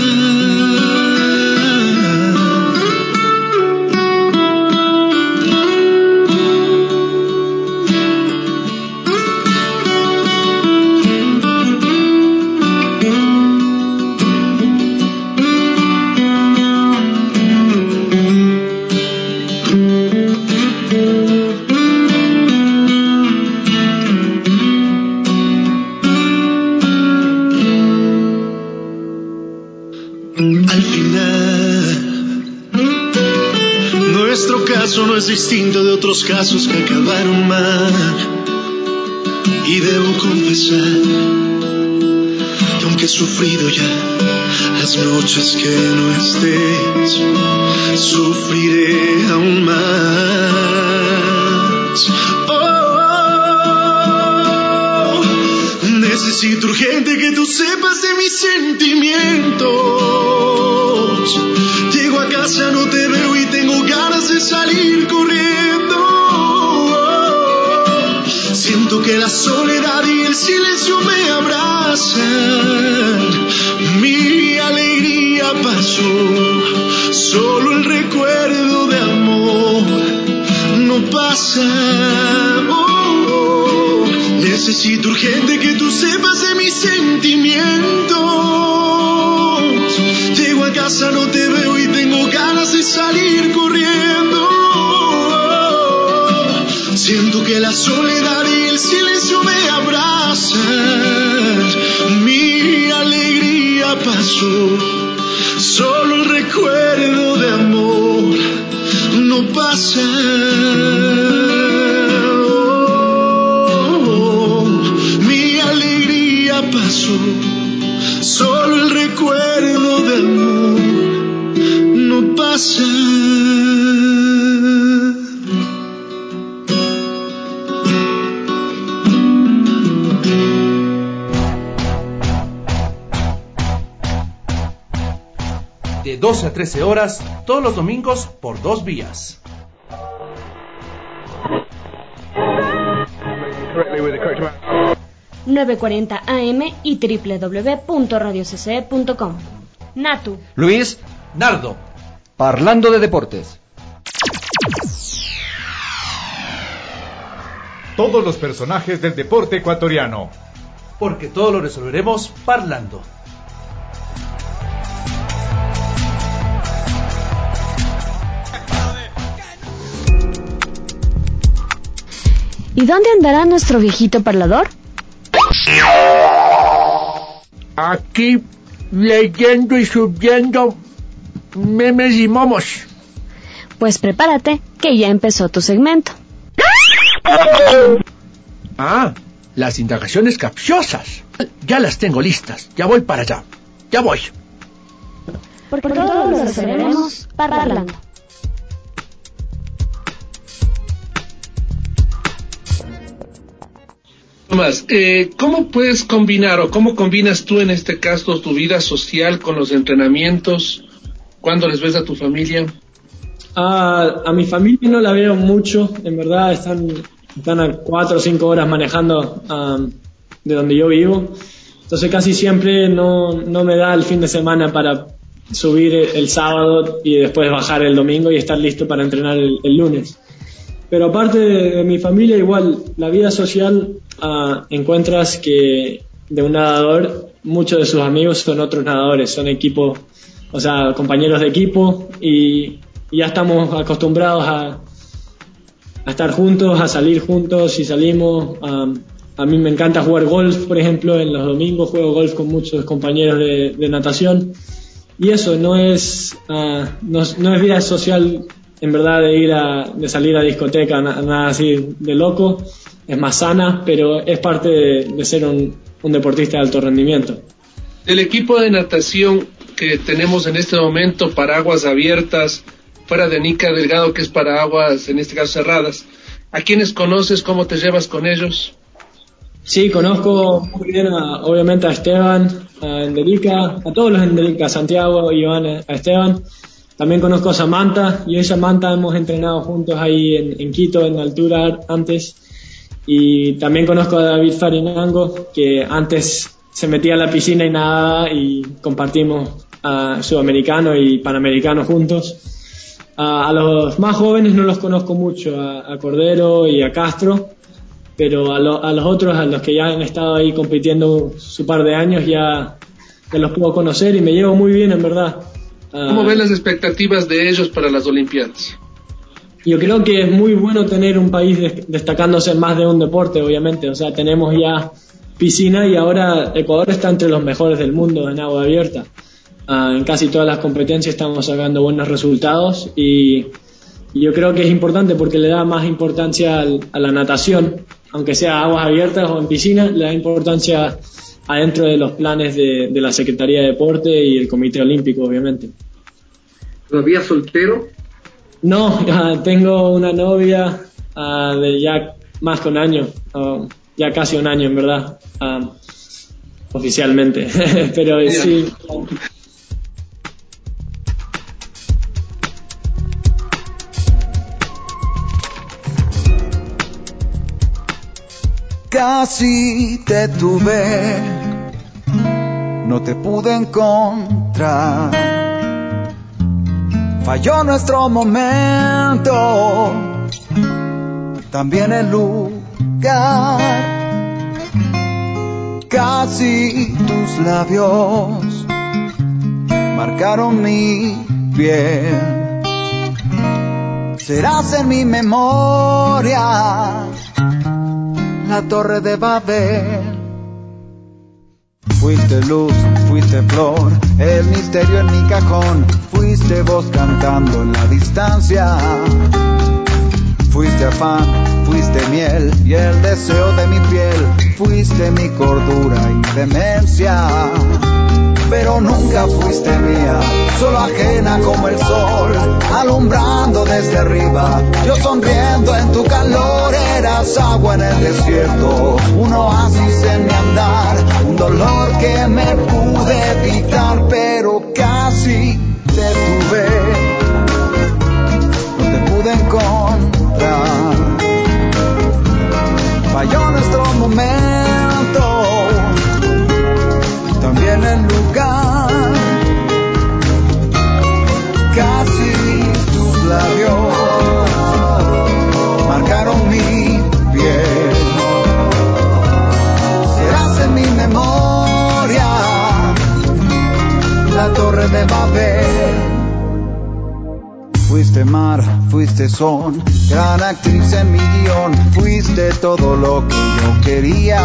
No es distinto de otros casos que acabaron mal. Y debo confesar que aunque he sufrido ya las noches que no estés, sufriré aún más. Oh, necesito urgente que tú sepas de mis sentimientos. Llego a casa, no te veo y tengo ganas de salir corriendo. Siento que la soledad y el silencio me abrazan. Mi alegría pasó, solo el recuerdo de amor no pasa. Oh, necesito urgente que tú sepas de mis sentimientos. Llego a casa, no te veo y tengo ganas de salir corriendo. Siento que la soledad y el silencio me abrazan. Mi alegría pasó, solo el recuerdo de amor no pasa. Oh, mi alegría pasó, solo el recuerdo de amor no pasa. De doce a trece horas, todos los domingos por dos vías. nueve cuarenta A M y doble u doble u doble u punto radio c c e punto com. Natu, Luis, Nardo, Parlando de Deportes. Todos los personajes del deporte ecuatoriano. Porque todo lo resolveremos parlando. ¿y dónde andará nuestro viejito parlador? Aquí, leyendo y subiendo memes y momos. Pues prepárate, que ya empezó tu segmento. Ah, las indagaciones capciosas. Ya las tengo listas, ya voy para allá. Ya voy. Porque todos lo resolveremos parlando. Tomás, eh, ¿cómo puedes combinar o cómo combinas tú en este caso tu vida social con los entrenamientos? ¿Cuándo les ves a tu familia? A, a mi familia no la veo mucho, en verdad están, están a cuatro o cinco horas manejando um, de donde yo vivo, entonces casi siempre no, no me da el fin de semana para subir el, el sábado y después bajar el domingo y estar listo para entrenar el, el lunes. pero aparte de, de mi familia, igual, la vida social, uh, encuentras que de un nadador, muchos de sus amigos son otros nadadores, son equipos, o sea, compañeros de equipo, y, y ya estamos acostumbrados a, a estar juntos, a salir juntos, y salimos. Um, a mí me encanta jugar golf, por ejemplo, en los domingos juego golf con muchos compañeros de, de natación, y eso no es, uh, no, no es vida social, en verdad, de ir a, de salir a discoteca, na, nada así de loco, es más sana, pero es parte de, de ser un, un deportista de alto rendimiento. Del equipo de natación que tenemos en este momento para aguas abiertas, fuera de Nica Delgado, que es para aguas, en este caso, cerradas, ¿a quiénes conoces? ¿Cómo te llevas con ellos? Sí, conozco muy bien, a, obviamente, a Esteban, a Endelica, a todos los Endelica, a Santiago, Iván, a Esteban. También conozco a Samantha, yo y Samantha hemos entrenado juntos ahí en, en Quito, en altura antes. Y también conozco a David Farinango, que antes se metía a la piscina y nadaba, y compartimos a sudamericano y panamericano juntos. A, a los más jóvenes no los conozco mucho, a, a Cordero y a Castro, pero a, lo, a los otros, a los que ya han estado ahí compitiendo su par de años, ya, ya los puedo conocer y me llevo muy bien, en verdad. ¿Cómo ven las expectativas de ellos para las Olimpiadas? Yo creo que es muy bueno tener un país de, destacándose en más de un deporte, obviamente. O sea, tenemos ya piscina y ahora Ecuador está entre los mejores del mundo en agua abierta. Uh, en casi todas las competencias estamos sacando buenos resultados, y, y yo creo que es importante porque le da más importancia al, a la natación, aunque sea aguas abiertas o en piscina, le da importancia adentro de los planes de, de la Secretaría de Deporte y el Comité Olímpico, obviamente. ¿Todavía soltero? No, uh, tengo una novia uh, de ya más que un año, uh, ya casi un año en verdad, uh, oficialmente, pero yeah. Sí. Casi te tuve, no te pude encontrar. Falló nuestro momento, también el lugar. Casi tus labios marcaron mi piel. Serás en mi memoria la Torre de Babel. Fuiste luz, fuiste flor, el misterio en mi cajón. Fuiste voz cantando en la distancia. Fuiste afán, fuiste miel y el deseo de mi piel. Fuiste mi cordura y demencia. Pero nunca fuiste mía, solo ajena como el sol, alumbrando desde arriba. Yo sonriendo en tu calor, eras agua en el desierto, un oasis en mi andar, un dolor que me pude evitar, pero casi te tuve, no te pude encontrar. Falló nuestro momento, también el lugar. Casi tus labios marcaron mi piel. Serás en mi memoria la Torre de Babel. Fuiste mar, fuiste son, gran actriz en mi guión. Fuiste todo lo que yo quería.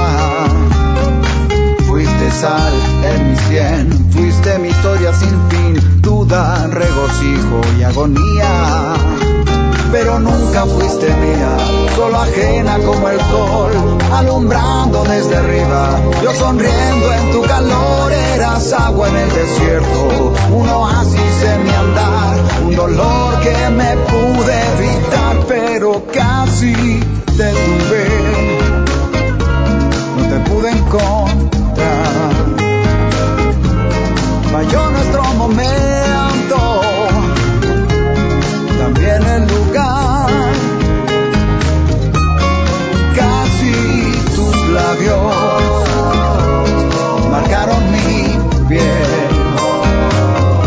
Fuiste sal en mi sien, fuiste mi historia sin fin, duda, regocijo y agonía. Pero nunca fuiste mía, solo ajena como el sol, alumbrando desde arriba. Yo sonriendo en tu calor, eras agua en el desierto, un oasis en mi andar, un dolor que me pude evitar, pero casi te tuve, no te pude encontrar. Falló nuestro momento, también el lugar. Casi tus labios marcaron mi piel.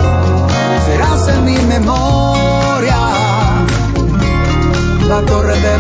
Serás en mi memoria la Torre de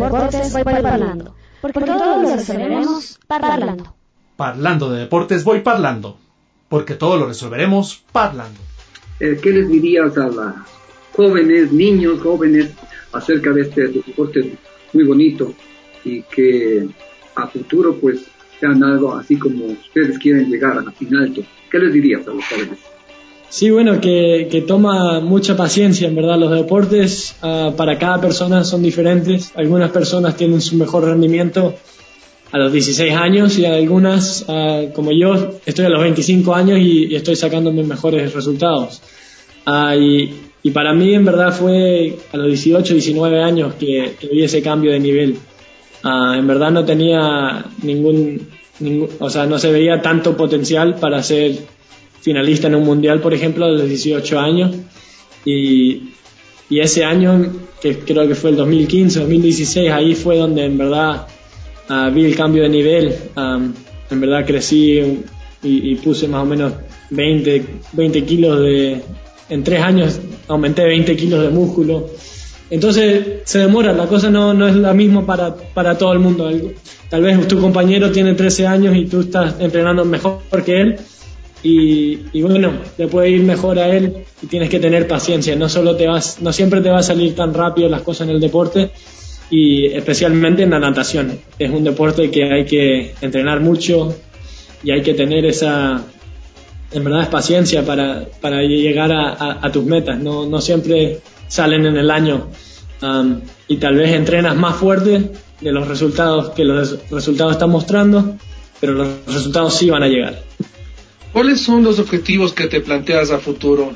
deportes voy parlando, porque todo lo resolveremos parlando. Parlando de deportes voy parlando, porque todo lo resolveremos parlando. Eh, ¿Qué les dirías a las jóvenes, niños, jóvenes, acerca de este deporte muy bonito y que a futuro pues sean algo así como ustedes quieren llegar a fin alto? ¿Qué les dirías a los jóvenes? Sí, bueno, que, que toma mucha paciencia, en verdad. Los deportes uh, para cada persona son diferentes. Algunas personas tienen su mejor rendimiento a los dieciséis años y algunas, uh, como yo, estoy a los veinticinco años y, y estoy sacando mis mejores resultados. Uh, y, y para mí, en verdad, fue a los dieciocho, diecinueve años que, que vi ese cambio de nivel. Uh, en verdad no tenía ningún, ningún, o sea, no se veía tanto potencial para ser finalista en un mundial, por ejemplo, a los dieciocho años, y, y ese año, que creo que fue el dos mil quince, dos mil dieciséis, ahí fue donde en verdad uh, vi el cambio de nivel. Um, en verdad crecí y, y puse más o menos veinte, veinte kilos de, en tres años aumenté veinte kilos de músculo. Entonces se demora, la cosa no, no es la misma para, para todo el mundo. Tal vez tu compañero tiene trece años y tú estás entrenando mejor que él, y, y bueno, le puede ir mejor a él, y tienes que tener paciencia. No solo te vas, no siempre te va a salir tan rápido las cosas en el deporte, y especialmente en la natación. Es un deporte que hay que entrenar mucho y hay que tener esa, en verdad, es paciencia para, para llegar a, a, a tus metas. No, no siempre salen en el año, um, y tal vez entrenas más fuerte de los resultados que los resultados están mostrando, pero los resultados sí van a llegar. ¿Cuáles son los objetivos que te planteas a futuro?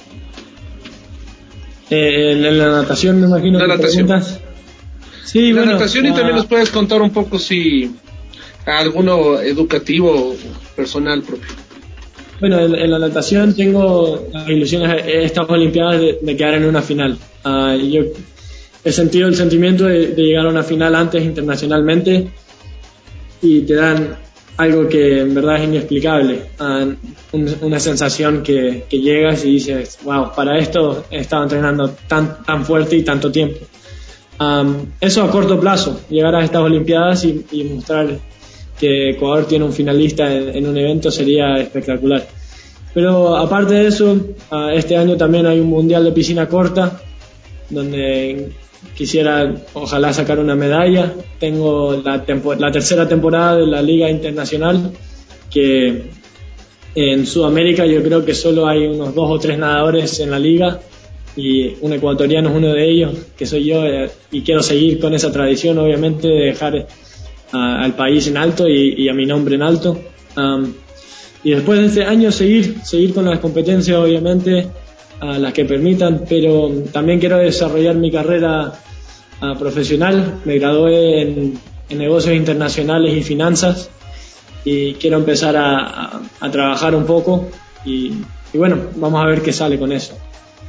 Eh, en la natación, me imagino. La que natación. Preguntas. Sí, la bueno, natación, y uh, también nos puedes contar un poco si alguno educativo o personal propio. Bueno, en, en la natación tengo las ilusiones, estas Olimpiadas, de, de quedar en una final. Uh, yo he sentido el sentimiento de, de llegar a una final antes internacionalmente, y te dan algo que en verdad es inexplicable, uh, un, una sensación que, que llegas y dices, wow, para esto he estado entrenando tan, tan fuerte y tanto tiempo. Um, eso a corto plazo, llegar a estas Olimpiadas y, y mostrar que Ecuador tiene un finalista en, en un evento sería espectacular. Pero aparte de eso, uh, este año también hay un mundial de piscina corta, donde quisiera ojalá sacar una medalla. Tengo la, tempo- la tercera temporada de la Liga Internacional, que en Sudamérica yo creo que solo hay unos dos o tres nadadores en la liga, y un ecuatoriano es uno de ellos, que soy yo, eh, y quiero seguir con esa tradición, obviamente, de dejar uh, al país en alto y, y a mi nombre en alto. Um, y después de este año seguir, seguir con las competencias, obviamente, a las que permitan, pero también quiero desarrollar mi carrera uh, profesional. Me gradué en, en negocios internacionales y finanzas, y quiero empezar a, a, a trabajar un poco, y, y bueno, vamos a ver qué sale con eso.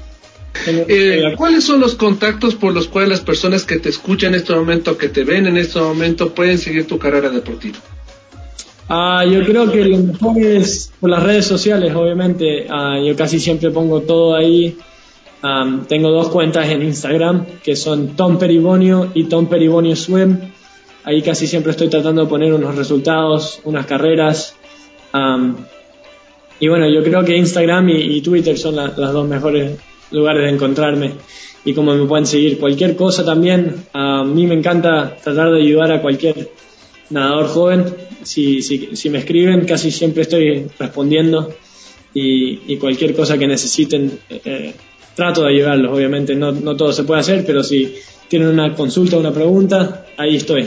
Eh, ¿Cuáles son los contactos por los cuales las personas que te escuchan en este momento, que te ven en este momento, pueden seguir tu carrera deportiva? Uh, yo creo que lo mejor es por las redes sociales, obviamente. Uh, yo casi siempre pongo todo ahí. Um, tengo dos cuentas en Instagram, que son Tom Peribonio y Tom Peribonio Swim. Ahí casi siempre estoy tratando de poner unos resultados, unas carreras. Um, y bueno, yo creo que Instagram y, y Twitter son la, las dos mejores lugares de encontrarme, y como me pueden seguir cualquier cosa también. A mí me encanta tratar de ayudar a cualquier nadador joven. Si, si, si me escriben, casi siempre estoy respondiendo, y, y cualquier cosa que necesiten, eh, trato de ayudarlos. Obviamente no, no todo se puede hacer, pero si tienen una consulta o una pregunta, ahí estoy.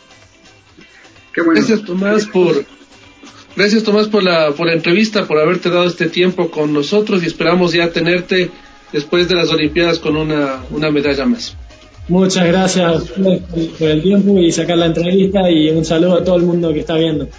Qué bueno. Gracias, Tomás, por gracias Tomás por la por la entrevista, por haberte dado este tiempo con nosotros, y esperamos ya tenerte después de las Olimpiadas con una, una medalla más. Muchas gracias por el tiempo y sacar la entrevista, y un saludo a todo el mundo que está viendo.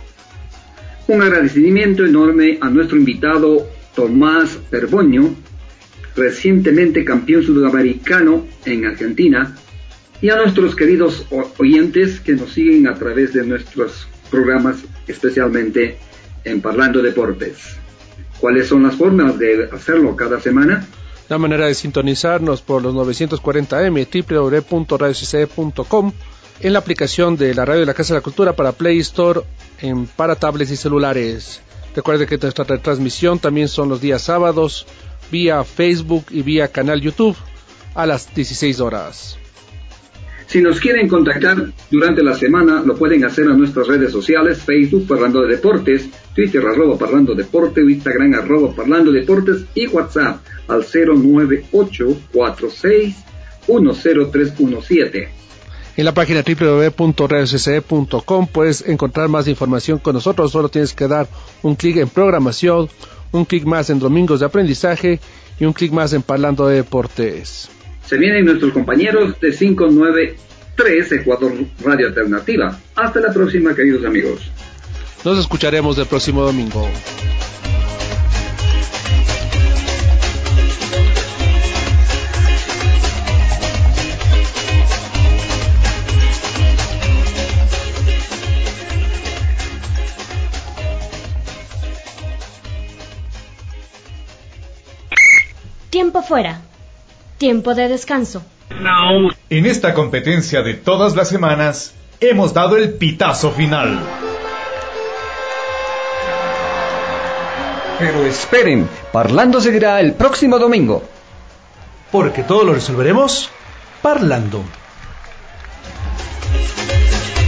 Un agradecimiento enorme a nuestro invitado Tomás Peribonio, recientemente campeón sudamericano en Argentina, y a nuestros queridos oyentes que nos siguen a través de nuestros programas, especialmente en Parlando Deportes. ¿Cuáles son las formas de hacerlo cada semana? La manera de sintonizarnos por los novecientos cuarenta A M, doble u doble u doble u punto radio c c e punto com, en la aplicación de la radio de la Casa de la Cultura para Play Store, en para tablets y celulares. Recuerde que nuestra retransmisión también son los días sábados, vía Facebook y vía canal YouTube, a las dieciséis horas. Si nos quieren contactar durante la semana, lo pueden hacer a nuestras redes sociales: Facebook Parlando de Deportes, Twitter arroba Parlando Deporte, Instagram arroba Parlando Deportes y WhatsApp al cero nueve ocho cuatro seis uno cero tres uno siete. En la página doble u doble u doble u punto radio c c e punto com puedes encontrar más información con nosotros. Solo tienes que dar un clic en programación, un clic más en Domingos de Aprendizaje y un clic más en Parlando de Deportes. Se vienen nuestros compañeros de quinientos noventa y tres Ecuador Radio Alternativa. Hasta la próxima, queridos amigos. Nos escucharemos el próximo domingo. Tiempo fuera. Tiempo de descanso. No. En esta competencia de todas las semanas, hemos dado el pitazo final. Pero esperen, Parlando seguirá el próximo domingo. Porque todo lo resolveremos parlando.